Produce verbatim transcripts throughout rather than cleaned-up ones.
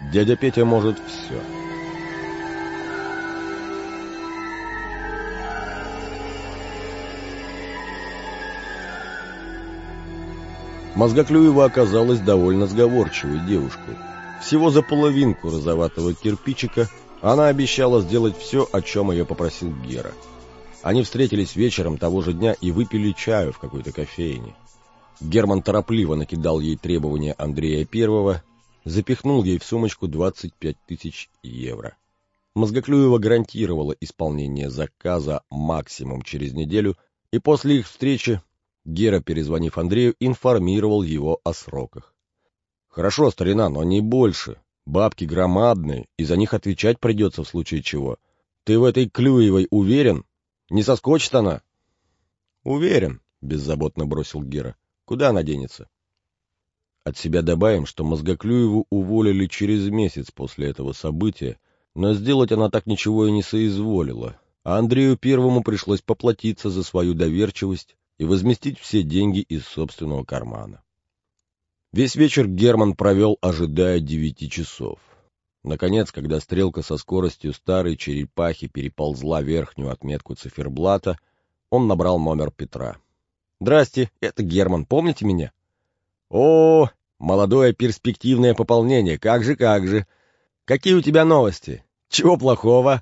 Дядя Петя может все. Мозгоклюева оказалась довольно сговорчивой девушкой. Всего за половинку розоватого кирпичика она обещала сделать все, о чем ее попросил Гера. Они встретились вечером того же дня и выпили чаю в какой-то кофейне. Герман торопливо накидал ей требования Андрея Первого, запихнул ей в сумочку двадцать пять тысяч евро. Мозгоклюева гарантировала исполнение заказа максимум через неделю, и после их встречи Гера, перезвонив Андрею, информировал его о сроках. «Хорошо, старина, но не больше. Бабки громадные, и за них отвечать придется в случае чего. Ты в этой Клюевой уверен? Не соскочит она?» «Уверен», — беззаботно бросил Гера. «Куда она денется?» От себя добавим, что Мозгоклюеву уволили через месяц после этого события, но сделать она так ничего и не соизволила, а Андрею Первому пришлось поплатиться за свою доверчивость и возместить все деньги из собственного кармана. Весь вечер Герман провел, ожидая девяти часов. Наконец, когда стрелка со скоростью старой черепахи переползла верхнюю отметку циферблата, он набрал номер Петра. «Здрасте, это Герман, помните меня?» «О, молодое перспективное пополнение, как же, как же! Какие у тебя новости? Чего плохого?»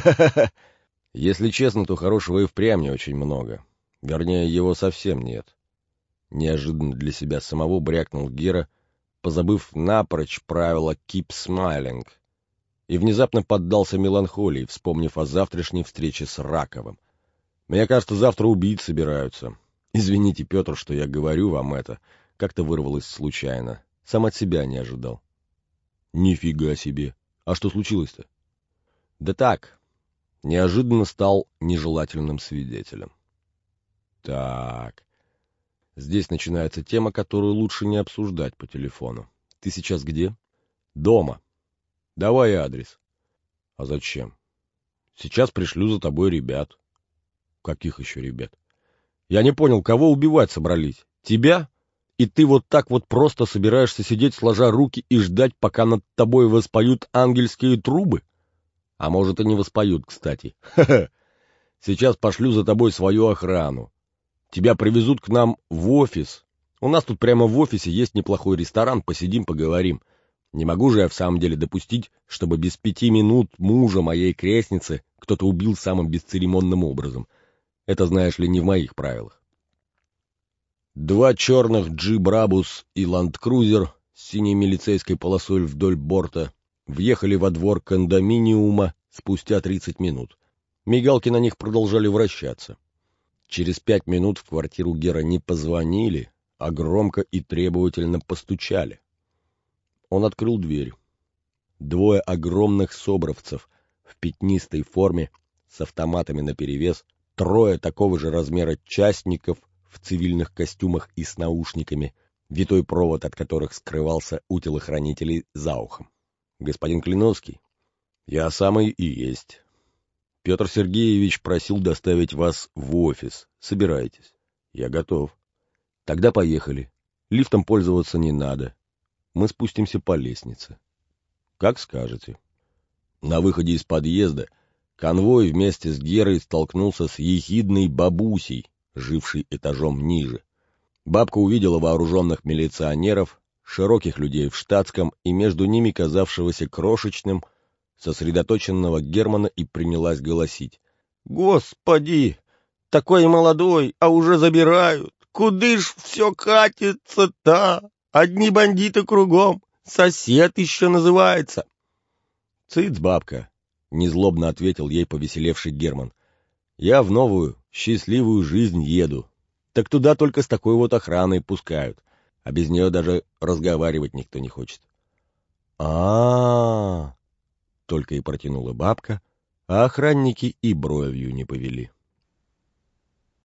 «Если честно, то хорошего и впрямь не очень много. Вернее, его совсем нет». Неожиданно для себя самого брякнул Гера, позабыв напрочь правило «keep smiling», и внезапно поддался меланхолии, вспомнив о завтрашней встрече с Раковым. «Мне кажется, завтра убить собираются. Извините, Петр, что я говорю вам это. Как-то вырвалось случайно. Сам от себя не ожидал». «Нифига себе! А что случилось-то?» «Да так, неожиданно стал нежелательным свидетелем». «Так, здесь начинается тема, которую лучше не обсуждать по телефону. Ты сейчас где?» «Дома». «Давай адрес». «А зачем?» «Сейчас пришлю за тобой ребят». «Каких еще ребят?» «Я не понял, кого убивать собрались? Тебя? И ты вот так вот просто собираешься сидеть, сложа руки, и ждать, пока над тобой воспоют ангельские трубы? А может, и не воспоют, кстати. Ха-ха! Сейчас пошлю за тобой свою охрану. Тебя привезут к нам в офис. У нас тут прямо в офисе есть неплохой ресторан, посидим, поговорим. Не могу же я в самом деле допустить, чтобы без пяти минут мужа моей крестницы кто-то убил самым бесцеремонным образом. Это, знаешь ли, не в моих правилах». Два черных джи-брабус и ландкрузер с синей милицейской полосой вдоль борта въехали во двор кондоминиума спустя тридцать минут. Мигалки на них продолжали вращаться. Через пять минут в квартиру Гера не позвонили, а громко и требовательно постучали. Он открыл дверь. Двое огромных собровцев в пятнистой форме с автоматами наперевес, трое такого же размера частников в цивильных костюмах и с наушниками, витой провод от которых скрывался у телохранителей за ухом. «Господин Клиновский, я самый и есть. Петр Сергеевич просил доставить вас в офис. Собирайтесь». «Я готов». «Тогда поехали. Лифтом пользоваться не надо. Мы спустимся по лестнице». «Как скажете». На выходе из подъезда конвой вместе с Герой столкнулся с ехидной бабусей, жившей этажом ниже. Бабка увидела вооруженных милиционеров, широких людей в штатском и между ними казавшегося крошечным, сосредоточенного Германа, и принялась голосить. «Господи! Такой молодой, а уже забирают! Куды ж все катится-то? Одни бандиты кругом! Сосед еще называется!» «Цыц, бабка!» — незлобно ответил ей повеселевший Герман. «Я в новую, счастливую жизнь еду. Так туда только с такой вот охраной пускают, а без нее даже разговаривать никто не хочет». «А-а-а!» — только и протянула бабка, а охранники и бровью не повели.